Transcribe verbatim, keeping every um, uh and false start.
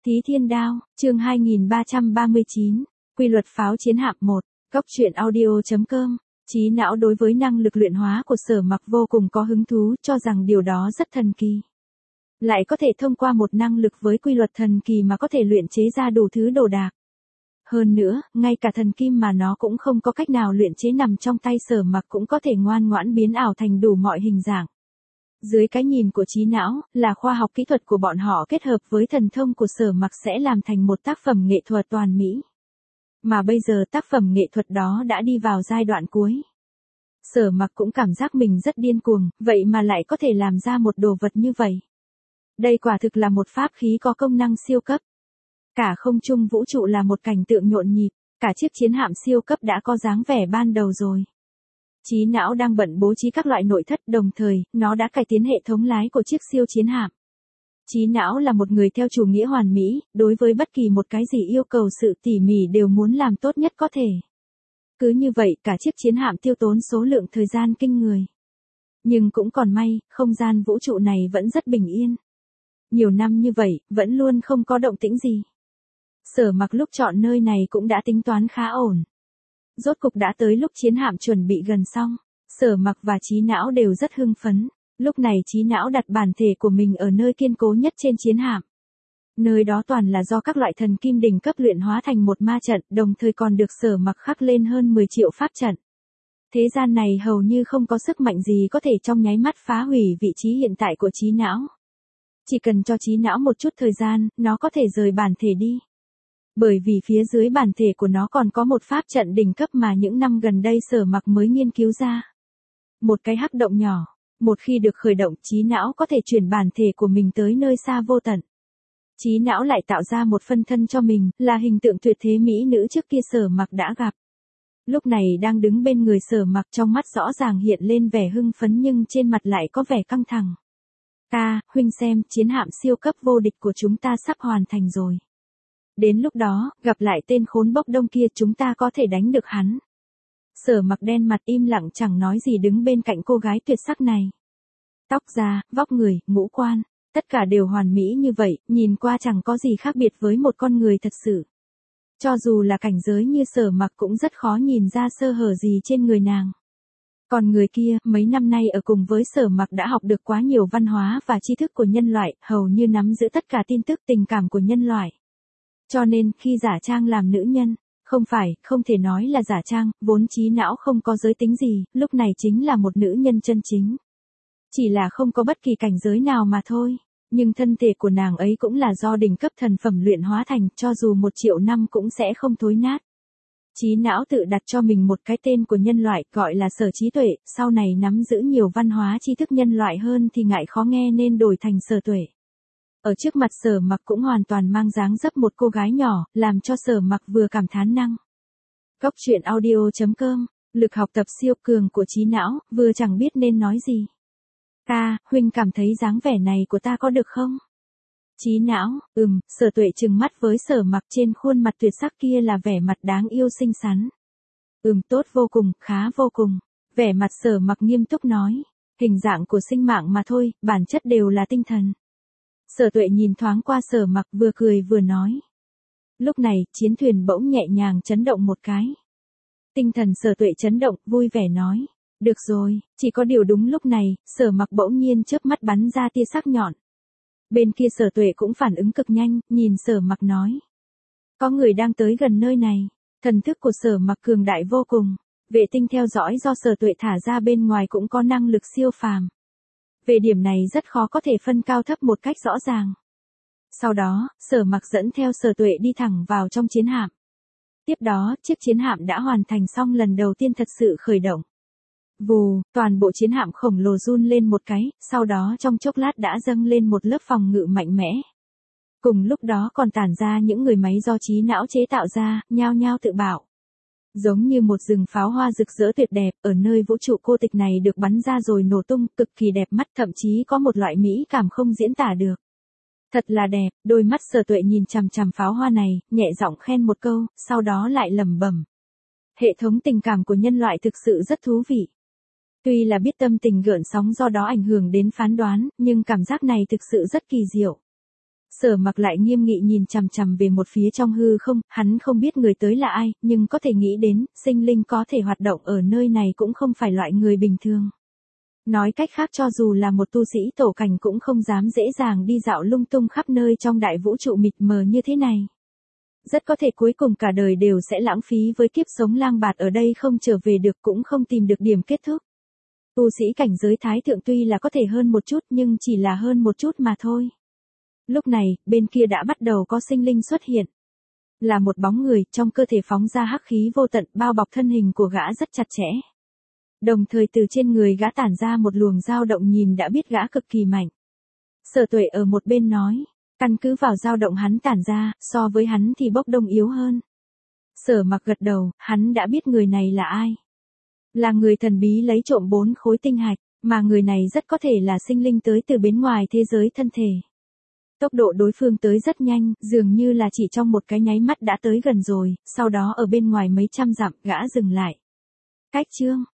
Thí Thiên Đao, chương hai nghìn ba trăm ba mươi chín, quy luật pháo chiến hạm một, Cốc truyện audio chấm com. Trí não đối với năng lực luyện hóa của Sở Mặc vô cùng có hứng thú, cho rằng điều đó rất thần kỳ. Lại có thể thông qua một năng lực với quy luật thần kỳ mà có thể luyện chế ra đủ thứ đồ đạc. Hơn nữa, ngay cả thần kim mà nó cũng không có cách nào luyện chế nằm trong tay Sở Mặc cũng có thể ngoan ngoãn biến ảo thành đủ mọi hình dạng. Dưới cái nhìn của trí não, là khoa học kỹ thuật của bọn họ kết hợp với thần thông của Sở Mặc sẽ làm thành một tác phẩm nghệ thuật toàn mỹ. Mà bây giờ tác phẩm nghệ thuật đó đã đi vào giai đoạn cuối. Sở Mặc cũng cảm giác mình rất điên cuồng, vậy mà lại có thể làm ra một đồ vật như vậy. Đây quả thực là một pháp khí có công năng siêu cấp. Cả không trung vũ trụ là một cảnh tượng nhộn nhịp, cả chiếc chiến hạm siêu cấp đã có dáng vẻ ban đầu rồi. Trí não đang bận bố trí các loại nội thất, đồng thời, nó đã cải tiến hệ thống lái của chiếc siêu chiến hạm. Trí não là một người theo chủ nghĩa hoàn mỹ, đối với bất kỳ một cái gì yêu cầu sự tỉ mỉ đều muốn làm tốt nhất có thể. Cứ như vậy, cả chiếc chiến hạm tiêu tốn số lượng thời gian kinh người. Nhưng cũng còn may, không gian vũ trụ này vẫn rất bình yên. Nhiều năm như vậy, vẫn luôn không có động tĩnh gì. Sở Mặc lúc chọn nơi này cũng đã tính toán khá ổn. Rốt cục đã tới lúc chiến hạm chuẩn bị gần xong. Sở Mặc và trí não đều rất hưng phấn. Lúc này trí não đặt bản thể của mình ở nơi kiên cố nhất trên chiến hạm. Nơi đó toàn là do các loại thần kim đỉnh cấp luyện hóa thành một ma trận, đồng thời còn được Sở Mặc khắc lên hơn mười triệu pháp trận. Thế gian này hầu như không có sức mạnh gì có thể trong nháy mắt phá hủy vị trí hiện tại của trí não. Chỉ cần cho trí não một chút thời gian, nó có thể rời bản thể đi. Bởi vì phía dưới bản thể của nó còn có một pháp trận đỉnh cấp mà những năm gần đây Sở Mặc mới nghiên cứu ra. Một cái hắc động nhỏ, một khi được khởi động, trí não có thể chuyển bản thể của mình tới nơi xa vô tận. Trí não lại tạo ra một phân thân cho mình, là hình tượng tuyệt thế mỹ nữ trước kia Sở Mặc đã gặp. Lúc này đang đứng bên người Sở Mặc, trong mắt rõ ràng hiện lên vẻ hưng phấn nhưng trên mặt lại có vẻ căng thẳng. "Ca, huynh xem, chiến hạm siêu cấp vô địch của chúng ta sắp hoàn thành rồi. Đến lúc đó, gặp lại tên khốn bốc đông kia chúng ta có thể đánh được hắn." Sở Mặc đen mặt im lặng chẳng nói gì đứng bên cạnh cô gái tuyệt sắc này. Tóc da, vóc người, ngũ quan, tất cả đều hoàn mỹ như vậy, nhìn qua chẳng có gì khác biệt với một con người thật sự. Cho dù là cảnh giới như Sở Mặc cũng rất khó nhìn ra sơ hở gì trên người nàng. Còn người kia, mấy năm nay ở cùng với Sở Mặc đã học được quá nhiều văn hóa và tri thức của nhân loại, hầu như nắm giữ tất cả tin tức tình cảm của nhân loại. Cho nên, khi giả trang làm nữ nhân, không phải, không thể nói là giả trang, vốn trí não không có giới tính gì, lúc này chính là một nữ nhân chân chính. Chỉ là không có bất kỳ cảnh giới nào mà thôi, nhưng thân thể của nàng ấy cũng là do đỉnh cấp thần phẩm luyện hóa thành, cho dù một triệu năm cũng sẽ không thối nát. Trí não tự đặt cho mình một cái tên của nhân loại, gọi là Sở Trí Tuệ, sau này nắm giữ nhiều văn hóa tri thức nhân loại hơn thì ngại khó nghe nên đổi thành Sở Tuệ. Ở trước mặt Sở Mặc cũng hoàn toàn mang dáng dấp một cô gái nhỏ, làm cho Sở Mặc vừa cảm thán năng. Cốc truyện audio chấm com, lực học tập siêu cường của trí não, vừa chẳng biết nên nói gì. "Ca, huynh cảm thấy dáng vẻ này của ta có được không?" Trí não, ừm, Sở Tuệ trừng mắt với Sở Mặc, trên khuôn mặt tuyệt sắc kia là vẻ mặt đáng yêu xinh xắn. "Ừm, tốt vô cùng, khá vô cùng." Vẻ mặt Sở Mặc nghiêm túc nói. "Hình dạng của sinh mạng mà thôi, bản chất đều là tinh thần." Sở Tuệ nhìn thoáng qua Sở Mặc, vừa cười vừa nói. Lúc này, chiến thuyền bỗng nhẹ nhàng chấn động một cái. Tinh thần Sở Tuệ chấn động, vui vẻ nói. "Được rồi." Chỉ có điều đúng lúc này, Sở Mặc bỗng nhiên chớp mắt bắn ra tia sắc nhọn. Bên kia Sở Tuệ cũng phản ứng cực nhanh, nhìn Sở Mặc nói. "Có người đang tới gần nơi này." Thần thức của Sở Mặc cường đại vô cùng. Vệ tinh theo dõi do Sở Tuệ thả ra bên ngoài cũng có năng lực siêu phàm. Về điểm này rất khó có thể phân cao thấp một cách rõ ràng. Sau đó, Sở Mặc dẫn theo Sở Tuệ đi thẳng vào trong chiến hạm. Tiếp đó, chiếc chiến hạm đã hoàn thành xong lần đầu tiên thật sự khởi động. Vù, toàn bộ chiến hạm khổng lồ run lên một cái, sau đó trong chốc lát đã dâng lên một lớp phòng ngự mạnh mẽ. Cùng lúc đó còn tản ra những người máy do trí não chế tạo ra, nhao nhao tự bạo. Giống như một rừng pháo hoa rực rỡ tuyệt đẹp, ở nơi vũ trụ cô tịch này được bắn ra rồi nổ tung, cực kỳ đẹp mắt, thậm chí có một loại mỹ cảm không diễn tả được. Thật là đẹp, đôi mắt Sở Tuệ nhìn chằm chằm pháo hoa này, nhẹ giọng khen một câu, sau đó lại lẩm bẩm. Hệ thống tình cảm của nhân loại thực sự rất thú vị. Tuy là biết tâm tình gợn sóng do đó ảnh hưởng đến phán đoán, nhưng cảm giác này thực sự rất kỳ diệu. Sở Mặc lại nghiêm nghị nhìn chằm chằm về một phía trong hư không, hắn không biết người tới là ai, nhưng có thể nghĩ đến, sinh linh có thể hoạt động ở nơi này cũng không phải loại người bình thường. Nói cách khác cho dù là một tu sĩ tổ cảnh cũng không dám dễ dàng đi dạo lung tung khắp nơi trong đại vũ trụ mịt mờ như thế này. Rất có thể cuối cùng cả đời đều sẽ lãng phí với kiếp sống lang bạt ở đây không trở về được cũng không tìm được điểm kết thúc. Tu sĩ cảnh giới thái thượng tuy là có thể hơn một chút nhưng chỉ là hơn một chút mà thôi. Lúc này, bên kia đã bắt đầu có sinh linh xuất hiện. Là một bóng người, trong cơ thể phóng ra hắc khí vô tận bao bọc thân hình của gã rất chặt chẽ. Đồng thời từ trên người gã tản ra một luồng dao động nhìn đã biết gã cực kỳ mạnh. Sở Tuệ ở một bên nói, căn cứ vào dao động hắn tản ra, so với hắn thì bốc đồng yếu hơn. Sở Mặc gật đầu, hắn đã biết người này là ai. Là người thần bí lấy trộm bốn khối tinh hạch, mà người này rất có thể là sinh linh tới từ bên ngoài thế giới thân thể. Tốc độ đối phương tới rất nhanh, dường như là chỉ trong một cái nháy mắt đã tới gần rồi, sau đó ở bên ngoài mấy trăm dặm gã dừng lại. Cách chương